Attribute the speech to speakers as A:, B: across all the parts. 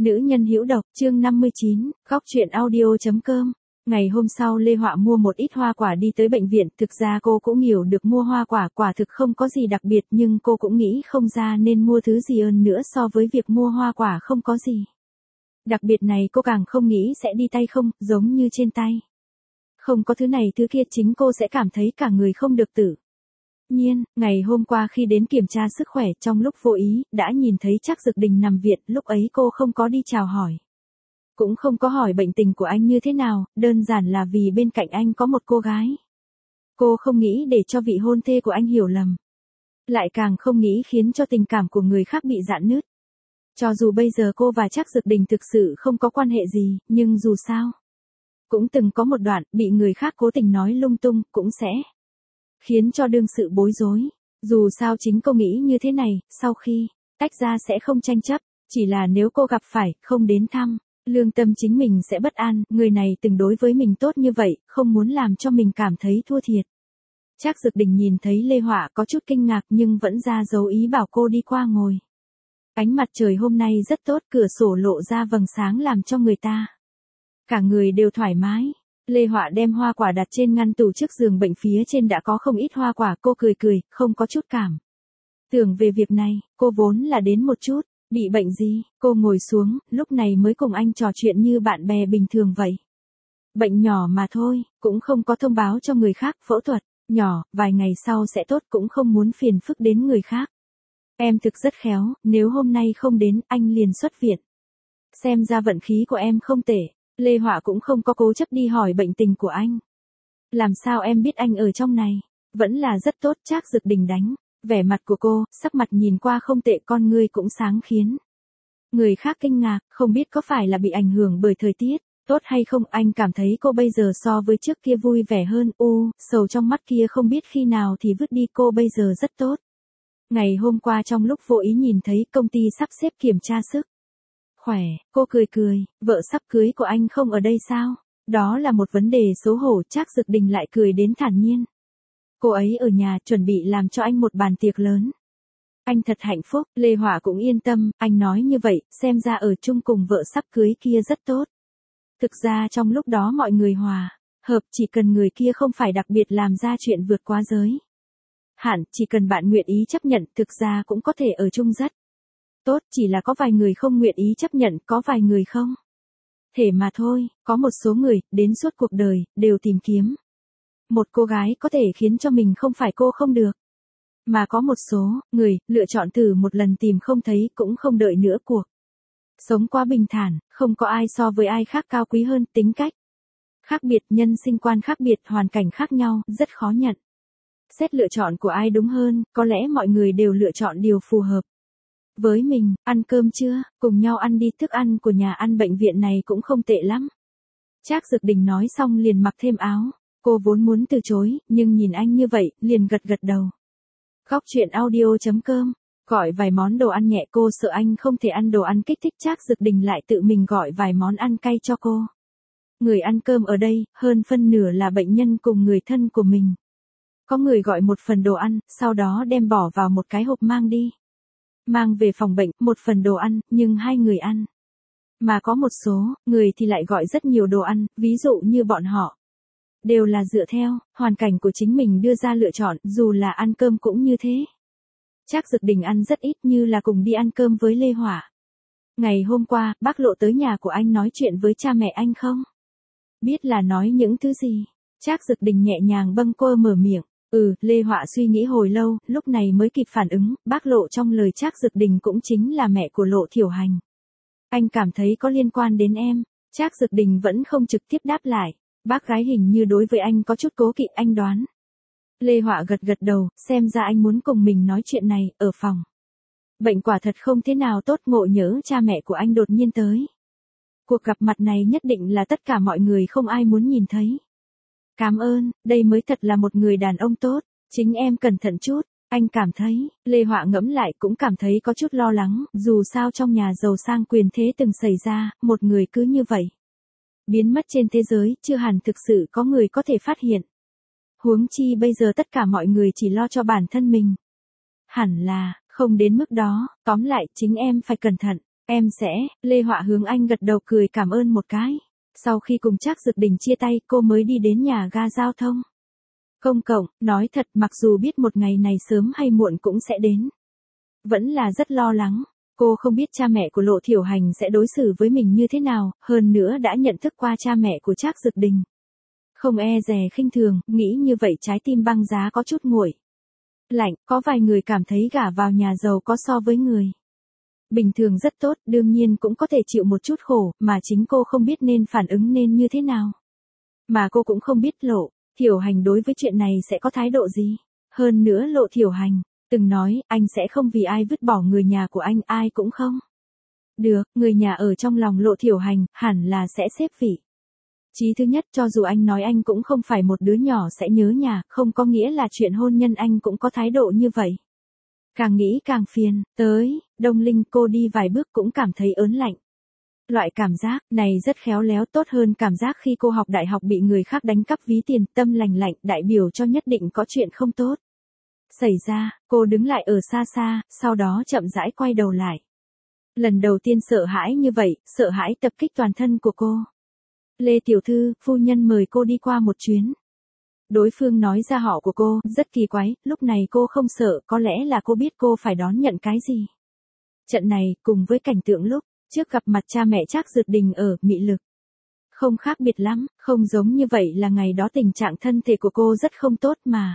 A: Nữ nhân hữu độc, chương 59, góc truyện audio.com. Ngày hôm sau Lê Họa mua một ít hoa quả đi tới bệnh viện, thực ra cô cũng hiểu được mua hoa quả quả thực không có gì đặc biệt, nhưng cô cũng nghĩ không ra nên mua thứ gì hơn nữa so với việc mua hoa quả không có gì. Đặc biệt này cô càng không nghĩ sẽ đi tay không, giống như trên tay. Không có thứ này thứ kia chính cô sẽ cảm thấy cả người không được tự nhiên. Ngày hôm qua khi đến kiểm tra sức khỏe trong lúc vô ý, đã nhìn thấy Trác Dực Đình nằm viện, lúc ấy cô không có đi chào hỏi. Cũng không có hỏi bệnh tình của anh như thế nào, đơn giản là vì bên cạnh anh có một cô gái. Cô không nghĩ để cho vị hôn thê của anh hiểu lầm. Lại càng không nghĩ khiến cho tình cảm của người khác bị rạn nứt. Cho dù bây giờ cô và Trác Dực Đình thực sự không có quan hệ gì, nhưng dù sao. Cũng từng có một đoạn, bị người khác cố tình nói lung tung, cũng sẽ khiến cho đương sự bối rối. Dù sao chính cô nghĩ như thế này, sau khi tách ra sẽ không tranh chấp, chỉ là nếu cô gặp phải, không đến thăm, lương tâm chính mình sẽ bất an, người này từng đối với mình tốt như vậy, không muốn làm cho mình cảm thấy thua thiệt. Trác Dực Đình nhìn thấy Lê Họa có chút kinh ngạc nhưng vẫn ra dấu ý bảo cô đi qua ngồi. Ánh mặt trời hôm nay rất tốt, cửa sổ lộ ra vầng sáng làm cho người ta cả người đều thoải mái. Lê Họa đem hoa quả đặt trên ngăn tủ trước giường bệnh, phía trên đã có không ít hoa quả, cô cười cười, không có chút cảm tưởng về việc này, cô vốn là đến một chút, bị bệnh gì, cô ngồi xuống, lúc này mới cùng anh trò chuyện như bạn bè bình thường vậy. Bệnh nhỏ mà thôi, cũng không có thông báo cho người khác, phẫu thuật nhỏ, vài ngày sau sẽ tốt, cũng không muốn phiền phức đến người khác. Em thực rất khéo, nếu hôm nay không đến, anh liền xuất viện. Xem ra vận khí của em không tệ. Lê Họa cũng không có cố chấp đi hỏi bệnh tình của anh. Làm sao em biết anh ở trong này? Vẫn là rất tốt. Trác Dực Đình đánh vẻ mặt của cô, sắc mặt nhìn qua không tệ, con ngươi cũng sáng khiến người khác kinh ngạc, không biết có phải là bị ảnh hưởng bởi thời tiết tốt hay không. Anh cảm thấy cô bây giờ so với trước kia vui vẻ hơn, sầu trong mắt kia không biết khi nào thì vứt đi, cô bây giờ rất tốt. Ngày hôm qua trong lúc vô ý nhìn thấy công ty sắp xếp kiểm tra sức khỏe, cô cười cười, vợ sắp cưới của anh không ở đây sao? Đó là một vấn đề xấu hổ. Trác Dực Đình lại cười đến thản nhiên. Cô ấy ở nhà chuẩn bị làm cho anh một bàn tiệc lớn. Anh thật hạnh phúc. Lê Họa cũng yên tâm, anh nói như vậy, xem ra ở chung cùng vợ sắp cưới kia rất tốt. Thực ra trong lúc đó mọi người hòa hợp, chỉ cần người kia không phải đặc biệt làm ra chuyện vượt quá giới hạn, chỉ cần bạn nguyện ý chấp nhận, thực ra cũng có thể ở chung rất tốt, chỉ là có vài người không nguyện ý chấp nhận, có vài người không thể mà thôi. Có một số người, đến suốt cuộc đời, đều tìm kiếm một cô gái có thể khiến cho mình không phải cô không được. Mà có một số người, lựa chọn thử một lần tìm không thấy, cũng không đợi nữa. Cuộc sống quá bình thản, không có ai so với ai khác cao quý hơn, tính cách khác biệt, nhân sinh quan khác biệt, hoàn cảnh khác nhau, rất khó nhận xét lựa chọn của ai đúng hơn, có lẽ mọi người đều lựa chọn điều phù hợp với mình. Ăn cơm chưa? Cùng nhau ăn đi, thức ăn của nhà ăn bệnh viện này cũng không tệ lắm. Trác Dực Đình nói xong liền mặc thêm áo. Cô vốn muốn từ chối, nhưng nhìn anh như vậy, liền gật gật đầu. Góc truyện audio.com. Gọi vài món đồ ăn nhẹ, cô sợ anh không thể ăn đồ ăn kích thích, Trác Dực Đình lại tự mình gọi vài món ăn cay cho cô. Người ăn cơm ở đây, hơn phân nửa là bệnh nhân cùng người thân của mình. Có người gọi một phần đồ ăn, sau đó đem bỏ vào một cái hộp mang đi. Mang về phòng bệnh, một phần đồ ăn, nhưng hai người ăn. Mà có một số người thì lại gọi rất nhiều đồ ăn, ví dụ như bọn họ đều là dựa theo hoàn cảnh của chính mình đưa ra lựa chọn, dù là ăn cơm cũng như thế. Trác Dực Đình ăn rất ít, như là cùng đi ăn cơm với Lê Họa. Ngày hôm qua, bác Lộ tới nhà của anh nói chuyện với cha mẹ anh không? Biết là nói những thứ gì? Trác Dực Đình nhẹ nhàng bâng quơ mở miệng. Lê Họa suy nghĩ hồi lâu, lúc này mới kịp phản ứng, bác Lộ trong lời Trác Dực Đình cũng chính là mẹ của Lộ Thiểu Hành. Anh cảm thấy có liên quan đến em. Trác Dực Đình vẫn không trực tiếp đáp lại. Bác gái hình như đối với anh có chút cố kỵ, anh đoán. Lê Họa gật gật đầu, xem ra anh muốn cùng mình nói chuyện này, ở phòng bệnh quả thật không thế nào tốt, ngộ nhỡ cha mẹ của anh đột nhiên tới. Cuộc gặp mặt này nhất định là tất cả mọi người không ai muốn nhìn thấy. Cảm ơn, đây mới thật là một người đàn ông tốt, chính em cẩn thận chút, anh cảm thấy. Lê Họa ngẫm lại cũng cảm thấy có chút lo lắng, dù sao trong nhà giàu sang quyền thế từng xảy ra, một người cứ như vậy biến mất trên thế giới, chưa hẳn thực sự có người có thể phát hiện. Huống chi bây giờ tất cả mọi người chỉ lo cho bản thân mình. Hẳn là, không đến mức đó, tóm lại, chính em phải cẩn thận. Em sẽ, Lê Họa hướng anh gật đầu cười cảm ơn một cái. Sau khi cùng Trác Dực Đình chia tay, cô mới đi đến nhà ga giao thông công cộng, nói thật mặc dù biết một ngày này sớm hay muộn cũng sẽ đến. Vẫn là rất lo lắng, cô không biết cha mẹ của Lộ Thiểu Hành sẽ đối xử với mình như thế nào, hơn nữa đã nhận thức qua cha mẹ của Trác Dực Đình. Không e dè khinh thường, nghĩ như vậy trái tim băng giá có chút nguội lạnh, có vài người cảm thấy gả vào nhà giàu có so với người bình thường rất tốt, đương nhiên cũng có thể chịu một chút khổ, mà chính cô không biết nên phản ứng nên như thế nào. Mà cô cũng không biết Lộ Thiểu Hành đối với chuyện này sẽ có thái độ gì. Hơn nữa Lộ Thiểu Hành từng nói, anh sẽ không vì ai vứt bỏ người nhà của anh, ai cũng không. Được, người nhà ở trong lòng Lộ Thiểu Hành, hẳn là sẽ xếp vị trí thứ nhất, cho dù anh nói anh cũng không phải một đứa nhỏ sẽ nhớ nhà, không có nghĩa là chuyện hôn nhân anh cũng có thái độ như vậy. Càng nghĩ càng phiền, tới, Đông Linh cô đi vài bước cũng cảm thấy ớn lạnh. Loại cảm giác này rất khéo léo, tốt hơn cảm giác khi cô học đại học bị người khác đánh cắp ví tiền, tâm lành lạnh, đại biểu cho nhất định có chuyện không tốt xảy ra. Cô đứng lại ở xa xa, sau đó chậm rãi quay đầu lại. Lần đầu tiên sợ hãi như vậy, sợ hãi tập kích toàn thân của cô. Lê tiểu thư, phu nhân mời cô đi qua một chuyến. Đối phương nói ra họ của cô, rất kỳ quái, lúc này cô không sợ, có lẽ là cô biết cô phải đón nhận cái gì. Trận này, cùng với cảnh tượng lúc trước gặp mặt cha mẹ Trác Dực Đình ở Mị Lực, không khác biệt lắm, không giống như vậy là ngày đó tình trạng thân thể của cô rất không tốt mà.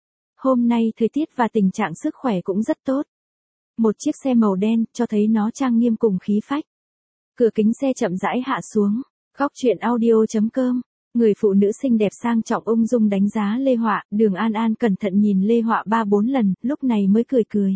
A: Hôm nay thời tiết và tình trạng sức khỏe cũng rất tốt. Một chiếc xe màu đen, cho thấy nó trang nghiêm cùng khí phách. Cửa kính xe chậm rãi hạ xuống. Góc truyện audio.com. Người phụ nữ xinh đẹp sang trọng ung dung đánh giá Lê Họa, Đường An An cẩn thận nhìn Lê Họa 3-4 lần, lúc này mới cười cười.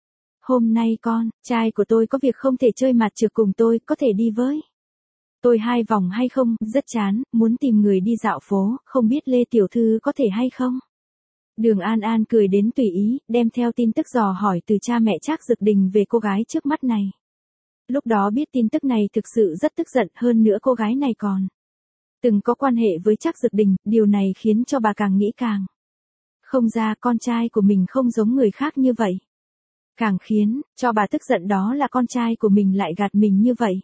A: Hôm nay trai của tôi có việc không thể chơi mặt trược cùng tôi, có thể đi với tôi 2 vòng hay không, rất chán, muốn tìm người đi dạo phố, không biết Lê tiểu thư có thể hay không? Đường An An cười đến tùy ý, đem theo tin tức dò hỏi từ cha mẹ Trác Dực Đình về cô gái trước mắt này. Lúc đó biết tin tức này thực sự rất tức giận, hơn nữa cô gái này còn từng có quan hệ với Trác Dực Đình, điều này khiến cho bà càng nghĩ càng không ra con trai của mình không giống người khác như vậy. Càng khiến cho bà tức giận đó là con trai của mình lại gạt mình như vậy.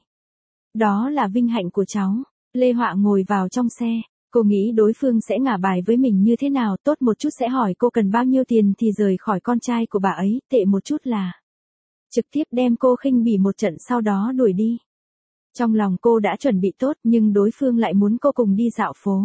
A: Đó là vinh hạnh của cháu. Lê Họa ngồi vào trong xe, cô nghĩ đối phương sẽ ngả bài với mình như thế nào, tốt một chút sẽ hỏi cô cần bao nhiêu tiền thì rời khỏi con trai của bà ấy, tệ một chút là trực tiếp đem cô khinh bỉ một trận sau đó đuổi đi. Trong lòng cô đã chuẩn bị tốt nhưng đối phương lại muốn cô cùng đi dạo phố.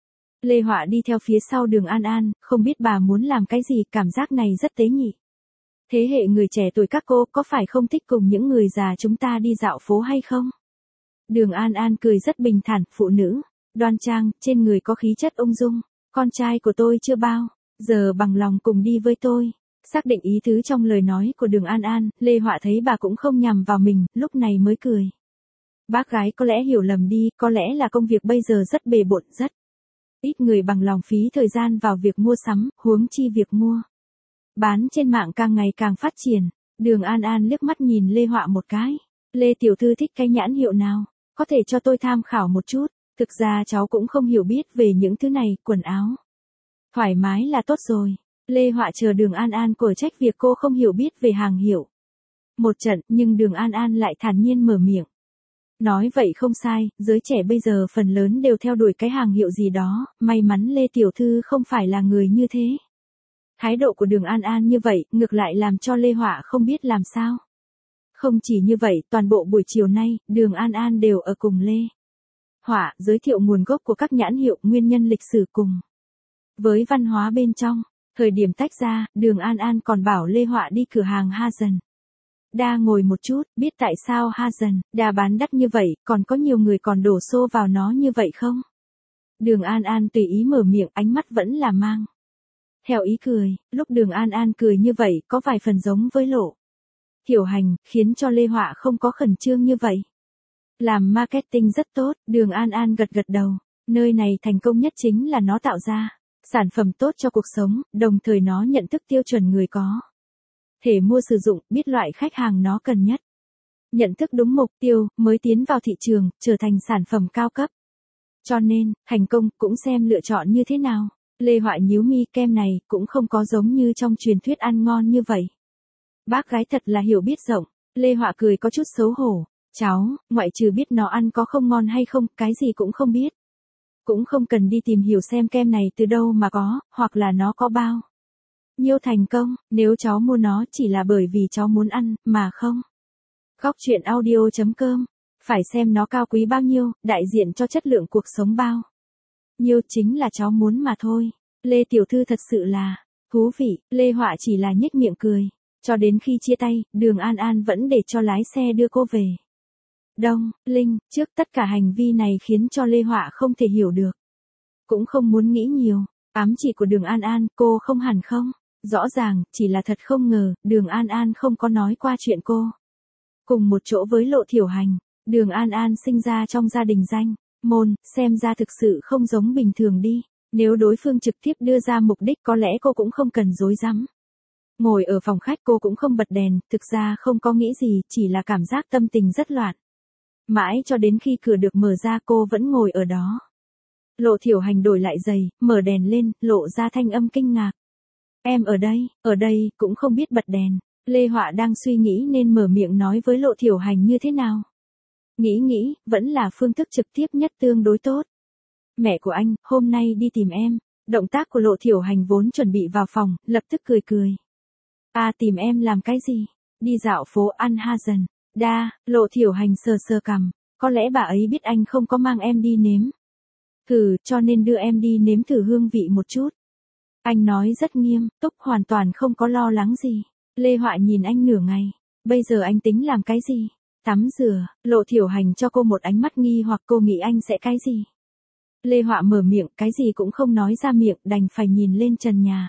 A: Lê Họa đi theo phía sau Đường An An, không biết bà muốn làm cái gì, cảm giác này rất tế nhị. Thế hệ người trẻ tuổi các cô có phải không thích cùng những người già chúng ta đi dạo phố hay không? Đường An An cười rất bình thản, phụ nữ đoan trang, trên người có khí chất ung dung. Con trai của tôi chưa bao giờ bằng lòng cùng đi với tôi. Xác định ý tứ trong lời nói của Đường An An, Lê Họa thấy bà cũng không nhằm vào mình, lúc này mới cười. Bác gái có lẽ hiểu lầm đi, có lẽ là công việc bây giờ rất bề bộn, rất ít người bằng lòng phí thời gian vào việc mua sắm, huống chi việc mua bán trên mạng càng ngày càng phát triển. Đường An An liếc mắt nhìn Lê Họa một cái. Lê tiểu thư thích cái nhãn hiệu nào? Có thể cho tôi tham khảo một chút. Thực ra cháu cũng không hiểu biết về những thứ này, quần áo thoải mái là tốt rồi. Lê Họa chờ Đường An An của trách việc cô không hiểu biết về hàng hiệu một trận, nhưng Đường An An lại thản nhiên mở miệng. Nói vậy không sai, giới trẻ bây giờ phần lớn đều theo đuổi cái hàng hiệu gì đó, may mắn Lê tiểu thư không phải là người như thế. Thái độ của Đường An An như vậy, ngược lại làm cho Lê Họa không biết làm sao. Không chỉ như vậy, toàn bộ buổi chiều nay, Đường An An đều ở cùng Lê Họa, giới thiệu nguồn gốc của các nhãn hiệu, nguyên nhân lịch sử cùng với văn hóa bên trong. Thời điểm tách ra, Đường An An còn bảo Lê Họa đi cửa hàng Hazen Đa ngồi một chút, biết tại sao Hazen Đa bán đắt như vậy, còn có nhiều người còn đổ xô vào nó như vậy không? Đường An An tùy ý mở miệng, ánh mắt vẫn là mang theo ý cười. Lúc Đường An An cười như vậy, có vài phần giống với Lộ Thiểu Hành, khiến cho Lê Họa không có khẩn trương như vậy. Làm marketing rất tốt, Đường An An gật gật đầu. Nơi này thành công nhất chính là nó tạo ra sản phẩm tốt cho cuộc sống, đồng thời nó nhận thức tiêu chuẩn người có thể mua sử dụng, biết loại khách hàng nó cần nhất. Nhận thức đúng mục tiêu, mới tiến vào thị trường, trở thành sản phẩm cao cấp. Cho nên, thành công cũng xem lựa chọn như thế nào. Lê Họa nhíu mi, kem này cũng không có giống như trong truyền thuyết ăn ngon như vậy. Bác gái thật là hiểu biết rộng. Lê Họa cười có chút xấu hổ. Cháu, ngoại trừ biết nó ăn có không ngon hay không, cái gì cũng không biết. Cũng không cần đi tìm hiểu xem kem này từ đâu mà có, hoặc là nó có bao nhiêu thành công, nếu cháu mua nó chỉ là bởi vì cháu muốn ăn, mà không. Góc truyện audio.com, phải xem nó cao quý bao nhiêu, đại diện cho chất lượng cuộc sống bao nhiêu chính là cháu muốn mà thôi. Lê tiểu thư thật sự là thú vị, Lê Họa chỉ là nhếch miệng cười. Cho đến khi chia tay, Đường An An vẫn để cho lái xe đưa cô về Đông Linh, trước tất cả hành vi này khiến cho Lê Họa không thể hiểu được. Cũng không muốn nghĩ nhiều, ám chỉ của Đường An An, cô không hẳn không. Rõ ràng, chỉ là thật không ngờ, Đường An An không có nói qua chuyện cô cùng một chỗ với Lộ Thiểu Hành. Đường An An sinh ra trong gia đình danh môn, xem ra thực sự không giống bình thường đi. Nếu đối phương trực tiếp đưa ra mục đích có lẽ cô cũng không cần dối rắm. Ngồi ở phòng khách cô cũng không bật đèn, thực ra không có nghĩ gì, chỉ là cảm giác tâm tình rất loạn. Mãi cho đến khi cửa được mở ra cô vẫn ngồi ở đó. Lộ Thiểu Hành đổi lại giày, mở đèn lên, lộ ra thanh âm kinh ngạc. Em ở đây, cũng không biết bật đèn. Lê Họa đang suy nghĩ nên mở miệng nói với Lộ Thiểu Hành như thế nào. Nghĩ, vẫn là phương thức trực tiếp nhất tương đối tốt. Mẹ của anh, hôm nay đi tìm em. Động tác của Lộ Thiểu Hành vốn chuẩn bị vào phòng, lập tức cười. À tìm em làm cái gì? Đi dạo phố ăn ha dần. Lộ Thiểu Hành sờ cằm. Có lẽ bà ấy biết anh không có mang em đi nếm thử, cho nên đưa em đi nếm thử hương vị một chút. Anh nói rất nghiêm túc, hoàn toàn không có lo lắng gì. Lê Họa nhìn anh nửa ngày. Bây giờ anh tính làm cái gì? Tắm rửa. Lộ Thiểu Hành cho cô một ánh mắt nghi hoặc cô nghĩ anh sẽ cái gì? Lê Họa mở miệng, cái gì cũng không nói ra miệng, đành phải nhìn lên trần nhà.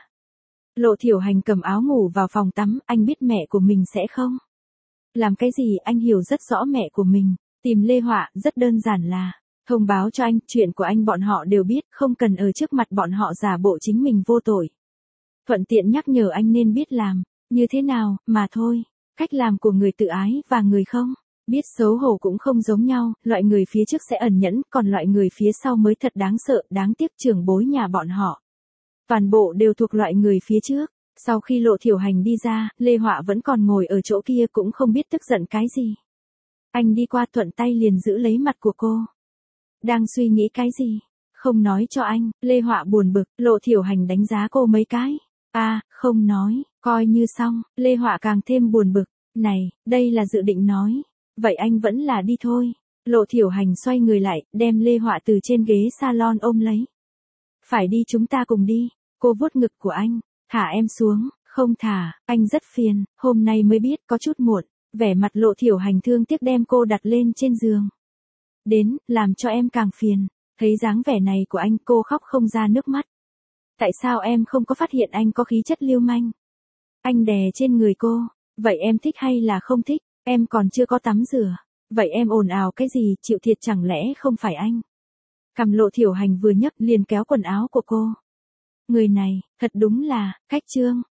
A: Lộ Thiểu Hành cầm áo ngủ vào phòng tắm, anh biết mẹ của mình sẽ không làm cái gì, anh hiểu rất rõ mẹ của mình. Tìm Lê Họa rất đơn giản là thông báo cho anh, chuyện của anh bọn họ đều biết, không cần ở trước mặt bọn họ giả bộ chính mình vô tội. Thuận tiện nhắc nhở anh nên biết làm như thế nào, mà thôi. Cách làm của người tự ái và người không biết xấu hổ cũng không giống nhau, loại người phía trước sẽ ẩn nhẫn, còn loại người phía sau mới thật đáng sợ, đáng tiếc trưởng bối nhà bọn họ. Toàn bộ đều thuộc loại người phía trước. Sau khi Lộ Thiểu Hành đi ra, Lê Họa vẫn còn ngồi ở chỗ kia cũng không biết tức giận cái gì. Anh đi qua thuận tay liền giữ lấy mặt của cô. Đang suy nghĩ cái gì? Không nói cho anh, Lê Họa buồn bực, Lộ Thiểu Hành đánh giá cô mấy cái. Không nói, coi như xong, Lê Họa càng thêm buồn bực. Này, đây là dự định nói. Vậy anh vẫn là đi thôi. Lộ Thiểu Hành xoay người lại, đem Lê Họa từ trên ghế salon ôm lấy. Phải đi chúng ta cùng đi. Cô vuốt ngực của anh. Thả em xuống. Không thả, anh rất phiền, hôm nay mới biết có chút muộn. Vẻ mặt Lộ Thiểu Hành thương tiếc đem cô đặt lên trên giường. Đến, làm cho em càng phiền. Thấy dáng vẻ này của anh cô khóc không ra nước mắt. Tại sao em không có phát hiện anh có khí chất lưu manh? Anh đè trên người cô. Vậy em thích hay là không thích? Em còn chưa có tắm rửa. Vậy em ồn ào cái gì, chịu thiệt chẳng lẽ không phải anh? Cầm Lộ Thiểu Hành vừa nhấc liền kéo quần áo của cô. Người này, thật đúng là, cách trương.